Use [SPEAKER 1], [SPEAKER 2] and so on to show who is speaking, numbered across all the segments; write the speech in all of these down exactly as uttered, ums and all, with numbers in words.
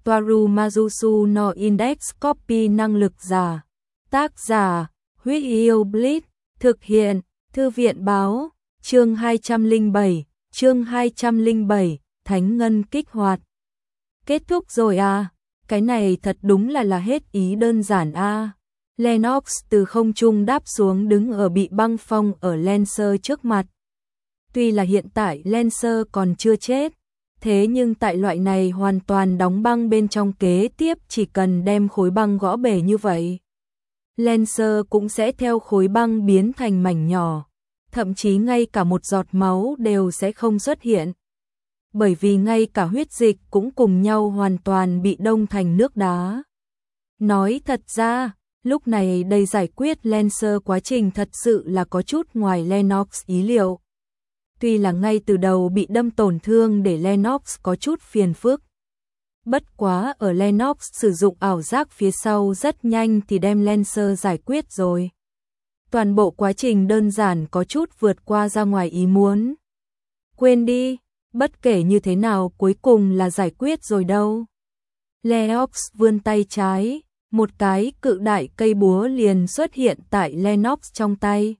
[SPEAKER 1] Toaru Majusu no Index Copy năng lực giả. Tác giả, Huyết Yêu Blitz, thực hiện, Thư viện báo, chương hai trăm lẻ bảy, chương hai trăm lẻ bảy, Thánh Ngân kích hoạt. Kết thúc rồi à, cái này thật đúng là là hết ý đơn giản a. À. Lennox từ không trung đáp xuống đứng ở bị băng phong ở Lancer trước mặt. Tuy là hiện tại Lancer còn chưa chết, thế nhưng tại loại này hoàn toàn đóng băng bên trong kế tiếp chỉ cần đem khối băng gõ bể như vậy. Lancer cũng sẽ theo khối băng biến thành mảnh nhỏ, thậm chí ngay cả một giọt máu đều sẽ không xuất hiện. Bởi vì ngay cả huyết dịch cũng cùng nhau hoàn toàn bị đông thành nước đá. Nói thật ra, lúc này đây giải quyết Lancer quá trình thật sự là có chút ngoài Lennox ý liệu. Tuy là ngay từ đầu bị đâm tổn thương để Lennox có chút phiền phức. Bất quá ở Lennox sử dụng ảo giác phía sau rất nhanh thì đem Lancer giải quyết rồi. Toàn bộ quá trình đơn giản có chút vượt qua ra ngoài ý muốn. Quên đi, bất kể như thế nào cuối cùng là giải quyết rồi đâu. Lennox vươn tay trái, một cái cự đại cây búa liền xuất hiện tại Lennox trong tay.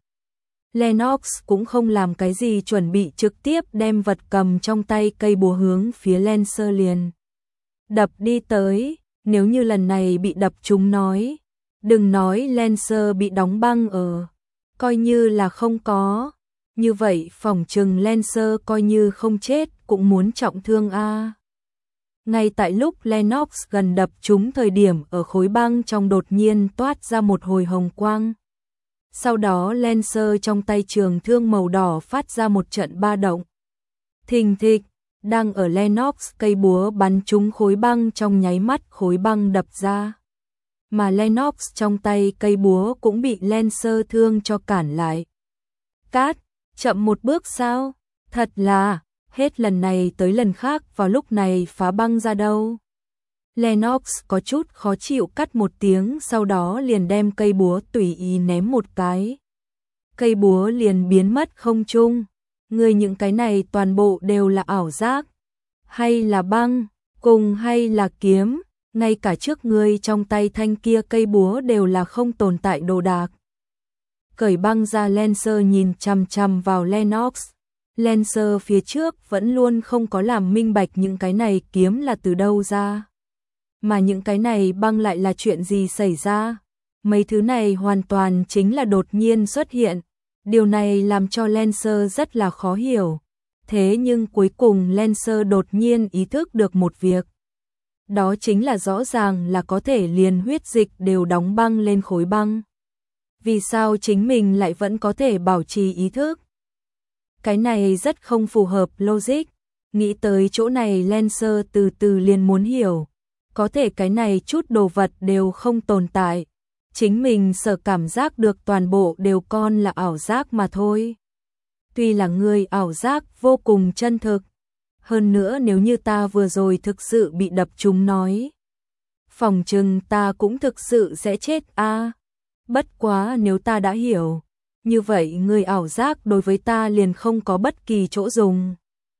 [SPEAKER 1] Lennox cũng không làm cái gì chuẩn bị trực tiếp đem vật cầm trong tay cây búa hướng phía Lancer liền đập đi tới, nếu như lần này bị đập trúng nói, đừng nói Lancer bị đóng băng ở, coi như là không có, như vậy phỏng chừng Lancer coi như không chết cũng muốn trọng thương a. À. Ngay tại lúc Lennox gần đập trúng thời điểm ở khối băng trong đột nhiên toát ra một hồi hồng quang. Sau đó Lancer trong tay trường thương màu đỏ phát ra một trận ba động. Thình thịch, đang ở Lennox cây búa bắn trúng khối băng trong nháy mắt khối băng đập ra. Mà Lennox trong tay cây búa cũng bị Lancer thương cho cản lại. Cát, chậm một bước sao? Thật là, hết lần này tới lần khác vào lúc này phá băng ra đâu. Lennox có chút khó chịu cắt một tiếng sau đó liền đem cây búa tùy ý ném một cái. Cây búa liền biến mất không trung. Người những cái này toàn bộ đều là ảo giác. Hay là băng, cùng hay là kiếm, ngay cả trước người trong tay thanh kia cây búa đều là không tồn tại đồ đạc. Cởi băng ra Lancer nhìn chằm chằm vào Lennox. Lancer phía trước vẫn luôn không có làm minh bạch những cái này kiếm là từ đâu ra. Mà những cái này băng lại là chuyện gì xảy ra? Mấy thứ này hoàn toàn chính là đột nhiên xuất hiện. Điều này làm cho Lancer rất là khó hiểu. Thế nhưng cuối cùng Lancer đột nhiên ý thức được một việc. Đó chính là rõ ràng là có thể liền huyết dịch đều đóng băng lên khối băng. Vì sao chính mình lại vẫn có thể bảo trì ý thức? Cái này rất không phù hợp logic. Nghĩ tới chỗ này Lancer từ từ liền muốn hiểu. Có thể cái này chút đồ vật đều không tồn tại. Chính mình sợ cảm giác được toàn bộ đều con là ảo giác mà thôi. Tuy là người ảo giác vô cùng chân thực. Hơn nữa nếu như ta vừa rồi thực sự bị đập trúng nói. Phòng chừng ta cũng thực sự sẽ chết a. À, bất quá nếu ta đã hiểu. Như vậy người ảo giác đối với ta liền không có bất kỳ chỗ dùng.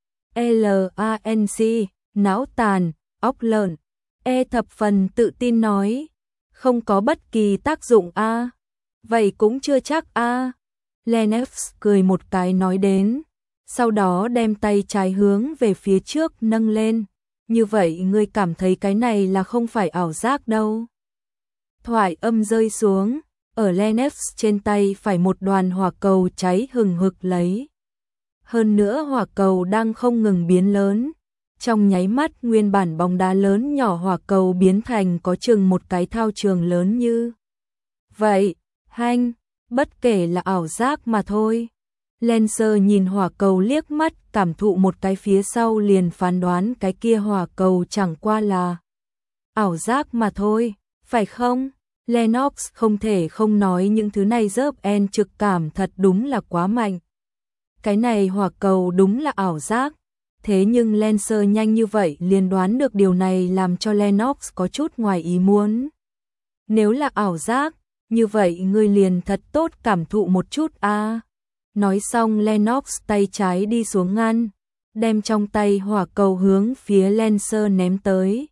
[SPEAKER 1] L A N C, não tàn, óc lợn. E thập phần tự tin nói. Không có bất kỳ tác dụng a. À. Vậy cũng chưa chắc a. À. Lennox cười một cái nói đến. Sau đó đem tay trái hướng về phía trước nâng lên. Như vậy ngươi cảm thấy cái này là không phải ảo giác đâu. Thoại âm rơi xuống. Ở Lennox trên tay phải một đoàn hỏa cầu cháy hừng hực lấy. Hơn nữa hỏa cầu đang không ngừng biến lớn. Trong nháy mắt nguyên bản bóng đá lớn nhỏ hỏa cầu biến thành có chừng một cái thao trường lớn như. Vậy, hanh, bất kể là ảo giác mà thôi. Lancer nhìn hỏa cầu liếc mắt cảm thụ một cái phía sau liền phán đoán cái kia hỏa cầu chẳng qua là ảo giác mà thôi, phải không? Lennox không thể không nói những thứ này dớp en trực cảm thật đúng là quá mạnh. Cái này hỏa cầu đúng là ảo giác. Thế nhưng Lancer nhanh như vậy liền đoán được điều này làm cho Lennox có chút ngoài ý muốn. Nếu là ảo giác, như vậy ngươi liền thật tốt cảm thụ một chút a. À. Nói xong Lennox tay trái đi xuống ngăn, đem trong tay hỏa cầu hướng phía Lancer ném tới.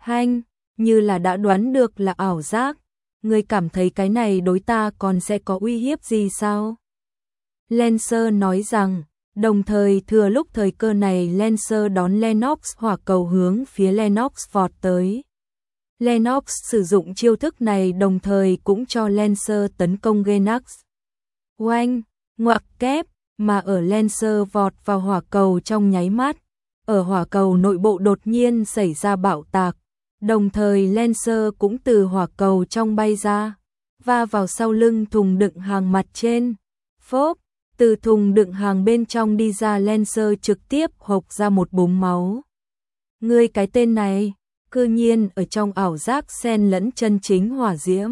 [SPEAKER 1] Hanh, như là đã đoán được là ảo giác. Ngươi cảm thấy cái này đối ta còn sẽ có uy hiếp gì sao? Lancer nói rằng, đồng thời thừa lúc thời cơ này Lancer đón Lennox hỏa cầu hướng phía Lennox vọt tới. Lennox sử dụng chiêu thức này đồng thời cũng cho Lancer tấn công Genax. Oanh, ngoặc kép, mà ở Lancer vọt vào hỏa cầu trong nháy mắt, ở hỏa cầu nội bộ đột nhiên xảy ra bạo tạc, đồng thời Lancer cũng từ hỏa cầu trong bay ra, va vào sau lưng thùng đựng hàng mặt trên. Phốp, từ thùng đựng hàng bên trong đi ra Lancer trực tiếp hộc ra một búng máu. Ngươi cái tên này, cư nhiên ở trong ảo giác xen lẫn chân chính hỏa diễm.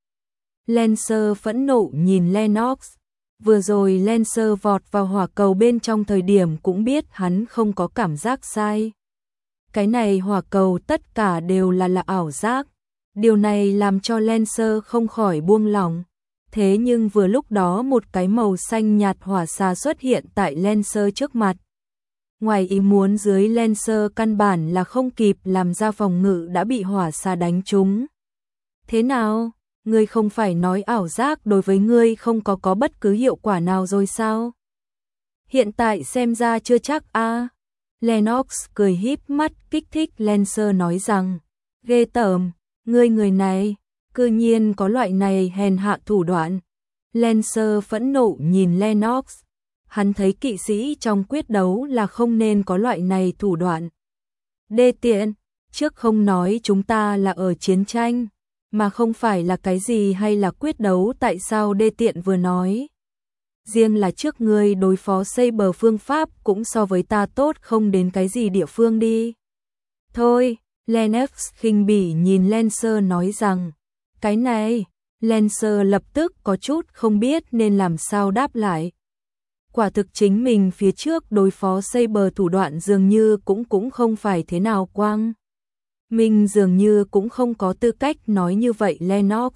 [SPEAKER 1] Lancer phẫn nộ nhìn Lennox. Vừa rồi Lancer vọt vào hỏa cầu bên trong thời điểm cũng biết hắn không có cảm giác sai. Cái này hỏa cầu tất cả đều là là ảo giác. Điều này làm cho Lancer không khỏi buông lỏng. Thế nhưng vừa lúc đó một cái màu xanh nhạt hỏa xà xuất hiện tại Lancer trước mặt. Ngoài ý muốn dưới Lancer căn bản là không kịp làm ra phòng ngự đã bị hỏa xà đánh trúng. Thế nào? Ngươi không phải nói ảo giác đối với ngươi không có có bất cứ hiệu quả nào rồi sao? Hiện tại xem ra chưa chắc a. À. Lennox cười híp mắt kích thích Lancer nói rằng, ghê tởm, ngươi người này, cư nhiên có loại này hèn hạ thủ đoạn. Lancer phẫn nộ nhìn Lennox, hắn thấy kỵ sĩ trong quyết đấu là không nên có loại này thủ đoạn. Đê tiện, trước không nói chúng ta là ở chiến tranh, mà không phải là cái gì hay là quyết đấu, tại sao đê tiện vừa nói. Riêng là trước ngươi đối phó Saber phương pháp cũng so với ta tốt không đến cái gì địa phương đi. Thôi, Lennox khinh bỉ nhìn Lancer nói rằng, cái này, Lancer lập tức có chút không biết nên làm sao đáp lại. Quả thực chính mình phía trước đối phó Saber thủ đoạn dường như cũng cũng không phải thế nào quang. Mình dường như cũng không có tư cách nói như vậy Lennox.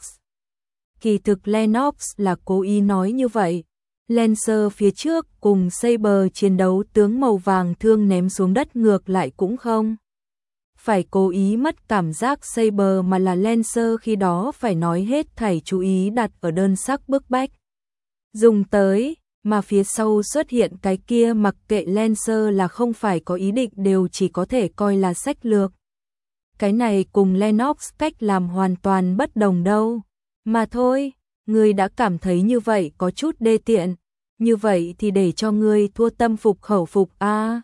[SPEAKER 1] Kỳ thực Lennox là cố ý nói như vậy. Lancer phía trước cùng Saber chiến đấu tướng màu vàng thương ném xuống đất ngược lại cũng không phải cố ý mất cảm giác Saber, mà là Lancer khi đó phải nói hết thảy chú ý đặt ở đơn sắc bức bách. Dùng tới, mà phía sau xuất hiện cái kia mặc kệ Lancer là không phải có ý định đều chỉ có thể coi là sách lược. Cái này cùng Lennox cách làm hoàn toàn bất đồng đâu. Mà thôi, ngươi đã cảm thấy như vậy có chút đê tiện, như vậy thì để cho ngươi thua tâm phục khẩu phục a. À.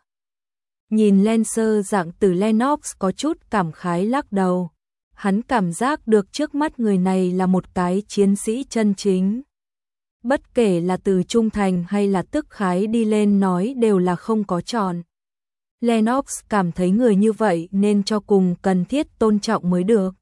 [SPEAKER 1] Nhìn Lancer dạng từ Lennox có chút cảm khái lắc đầu. Hắn cảm giác được trước mắt người này là một cái chiến sĩ chân chính. Bất kể là từ trung thành hay là tức khái đi lên nói đều là không có chọn. Lennox cảm thấy người như vậy nên cho cùng cần thiết tôn trọng mới được.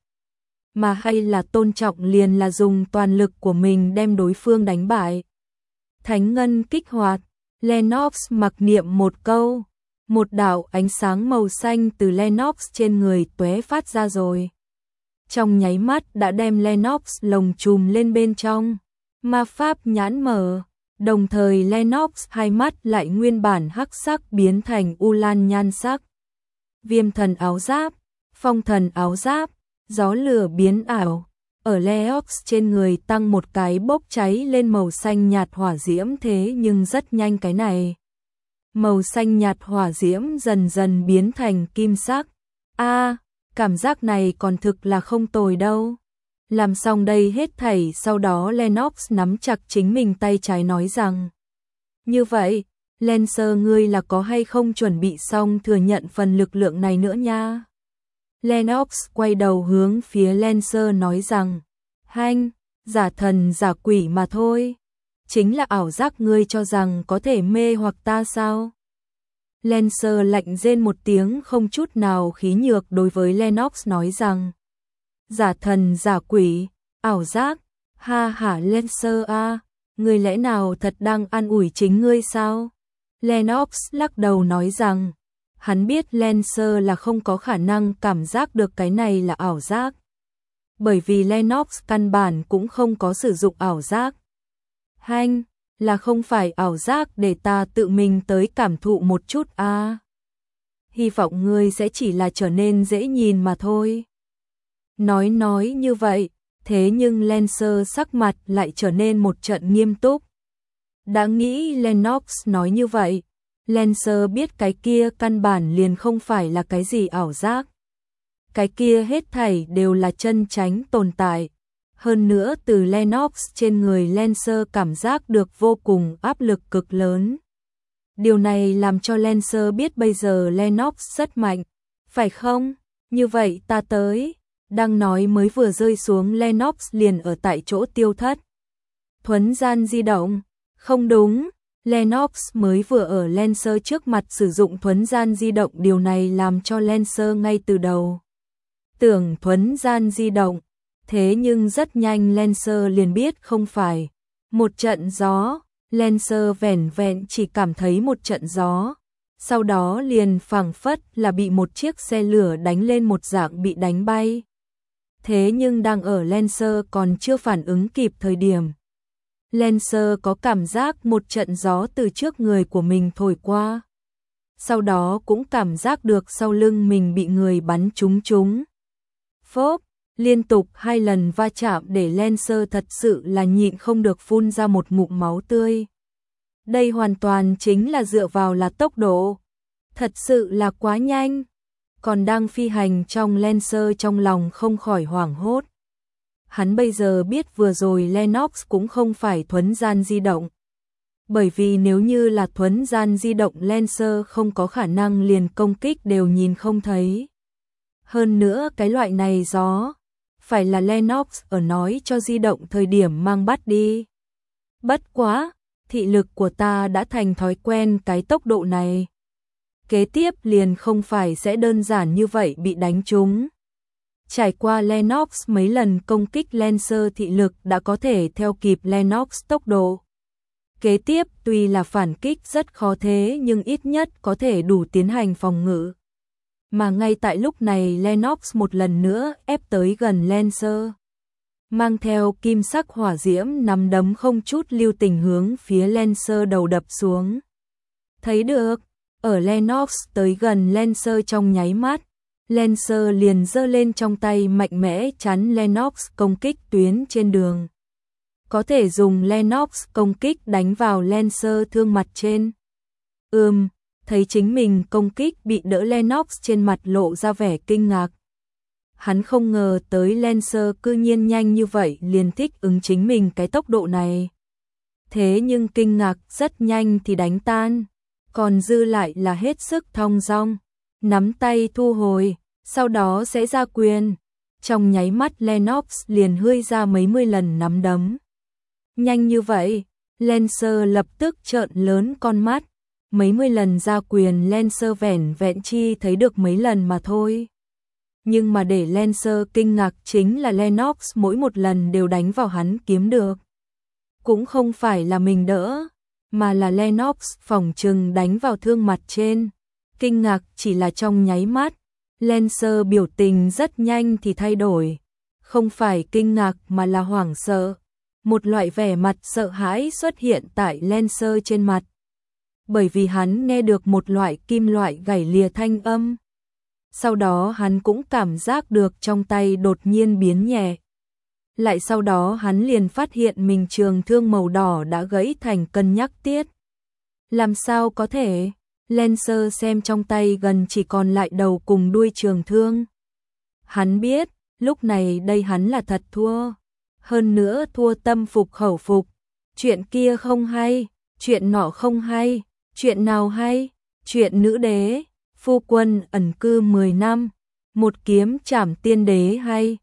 [SPEAKER 1] Mà hay là tôn trọng liền là dùng toàn lực của mình đem đối phương đánh bại. Thánh ngân kích hoạt, Lennox mặc niệm một câu, một đạo ánh sáng màu xanh từ Lennox trên người tóe phát ra rồi. Trong nháy mắt đã đem Lennox lồng chùm lên bên trong, ma pháp nhãn mở, đồng thời Lennox hai mắt lại nguyên bản hắc sắc biến thành u lan nhan sắc. Viêm thần áo giáp, phong thần áo giáp, gió lửa biến ảo, ở Lennox trên người tăng một cái bốc cháy lên màu xanh nhạt hỏa diễm, thế nhưng rất nhanh cái này. Màu xanh nhạt hỏa diễm dần dần biến thành kim sắc. A, à, cảm giác này còn thực là không tồi đâu. Làm xong đây hết thảy sau đó Lennox nắm chặt chính mình tay trái nói rằng, như vậy, Lancer ngươi là có hay không chuẩn bị xong thừa nhận phần lực lượng này nữa nha. Lennox quay đầu hướng phía Lancer nói rằng, hanh, giả thần giả quỷ mà thôi. Chính là ảo giác ngươi cho rằng có thể mê hoặc ta sao? Lancer lạnh rên một tiếng không chút nào khí nhược đối với Lennox nói rằng, giả thần giả quỷ, ảo giác, ha hả Lancer a, ngươi lẽ nào thật đang an ủi chính ngươi sao? Lennox lắc đầu nói rằng, hắn biết Lancer là không có khả năng cảm giác được cái này là ảo giác. Bởi vì Lennox căn bản cũng không có sử dụng ảo giác. Hanh, là không phải ảo giác để ta tự mình tới cảm thụ một chút a. À. hy vọng ngươi sẽ chỉ là trở nên dễ nhìn mà thôi. Nói nói như vậy, thế nhưng Lancer sắc mặt lại trở nên một trận nghiêm túc. Đã nghĩ Lennox nói như vậy, Lancer biết cái kia căn bản liền không phải là cái gì ảo giác. Cái kia hết thảy đều là chân chánh tồn tại. Hơn nữa từ Lennox trên người Lancer cảm giác được vô cùng áp lực cực lớn. Điều này làm cho Lancer biết bây giờ Lennox rất mạnh, phải không? Như vậy ta tới. Đang nói mới vừa rơi xuống, Lennox liền ở tại chỗ tiêu thất. Thuấn gian di động, không đúng, Lennox mới vừa ở Lancer trước mặt sử dụng thuấn gian di động, điều này làm cho Lancer ngay từ đầu tưởng thuấn gian di động, thế nhưng rất nhanh Lancer liền biết không phải. Một trận gió, Lancer vẻn vẹn chỉ cảm thấy một trận gió, sau đó liền phảng phất là bị một chiếc xe lửa đánh lên một dạng bị đánh bay. Thế nhưng đang ở Lancer còn chưa phản ứng kịp thời điểm, Lancer có cảm giác một trận gió từ trước người của mình thổi qua. Sau đó cũng cảm giác được sau lưng mình bị người bắn trúng trúng. Phốp, liên tục hai lần va chạm để Lancer thật sự là nhịn không được phun ra một ngụm máu tươi. Đây hoàn toàn chính là dựa vào là tốc độ. Thật sự là quá nhanh. Còn đang phi hành trong Lancer trong lòng không khỏi hoảng hốt. Hắn bây giờ biết vừa rồi Lennox cũng không phải thuấn gian di động. Bởi vì nếu như là thuấn gian di động, Lancer không có khả năng liền công kích đều nhìn không thấy. Hơn nữa cái loại này gió, phải là Lennox ở nói cho di động thời điểm mang bắt đi. Bất quá, thị lực của ta đã thành thói quen cái tốc độ này. Kế tiếp liền không phải sẽ đơn giản như vậy bị đánh trúng. Trải qua Lennox mấy lần công kích, Lancer thị lực đã có thể theo kịp Lennox tốc độ. Kế tiếp tuy là phản kích rất khó thế nhưng ít nhất có thể đủ tiến hành phòng ngự. Mà ngay tại lúc này Lennox một lần nữa ép tới gần Lancer. Mang theo kim sắc hỏa diễm nắm đấm không chút lưu tình hướng phía Lancer đầu đập xuống. Thấy được, ở Lennox tới gần Lancer trong nháy mắt, Lancer liền giơ lên trong tay mạnh mẽ chắn Lennox công kích tuyến trên đường. Có thể dùng Lennox công kích đánh vào Lancer thương mặt trên. Ừm, thấy chính mình công kích bị đỡ, Lennox trên mặt lộ ra vẻ kinh ngạc. Hắn không ngờ tới Lancer cư nhiên nhanh như vậy liền thích ứng chính mình cái tốc độ này. Thế nhưng kinh ngạc rất nhanh thì đánh tan, còn dư lại là hết sức thong dong, nắm tay thu hồi, sau đó sẽ ra quyền. Trong nháy mắt Lennox liền hươi ra mấy mươi lần nắm đấm. Nhanh như vậy, Lancer lập tức trợn lớn con mắt. Mấy mươi lần ra quyền Lancer vẻn vẹn chi thấy được mấy lần mà thôi. Nhưng mà để Lancer kinh ngạc chính là Lennox mỗi một lần đều đánh vào hắn kiếm được. Cũng không phải là mình đỡ, mà là Lennox phỏng chừng đánh vào thương mặt trên. Kinh ngạc chỉ là trong nháy mắt, Lancer biểu tình rất nhanh thì thay đổi. Không phải kinh ngạc mà là hoảng sợ. Một loại vẻ mặt sợ hãi xuất hiện tại Lancer trên mặt. Bởi vì hắn nghe được một loại kim loại gảy lìa thanh âm. Sau đó hắn cũng cảm giác được trong tay đột nhiên biến nhẹ. Lại sau đó hắn liền phát hiện mình trường thương màu đỏ đã gãy thành cân nhắc tiết. Làm sao có thể? Lancer xem trong tay gần chỉ còn lại đầu cùng đuôi trường thương. Hắn biết, lúc này đây hắn là thật thua. Hơn nữa thua tâm phục khẩu phục. Chuyện kia không hay, chuyện nọ không hay, chuyện nào hay? Chuyện nữ đế, phu quân ẩn cư mười năm, một kiếm trảm tiên đế hay?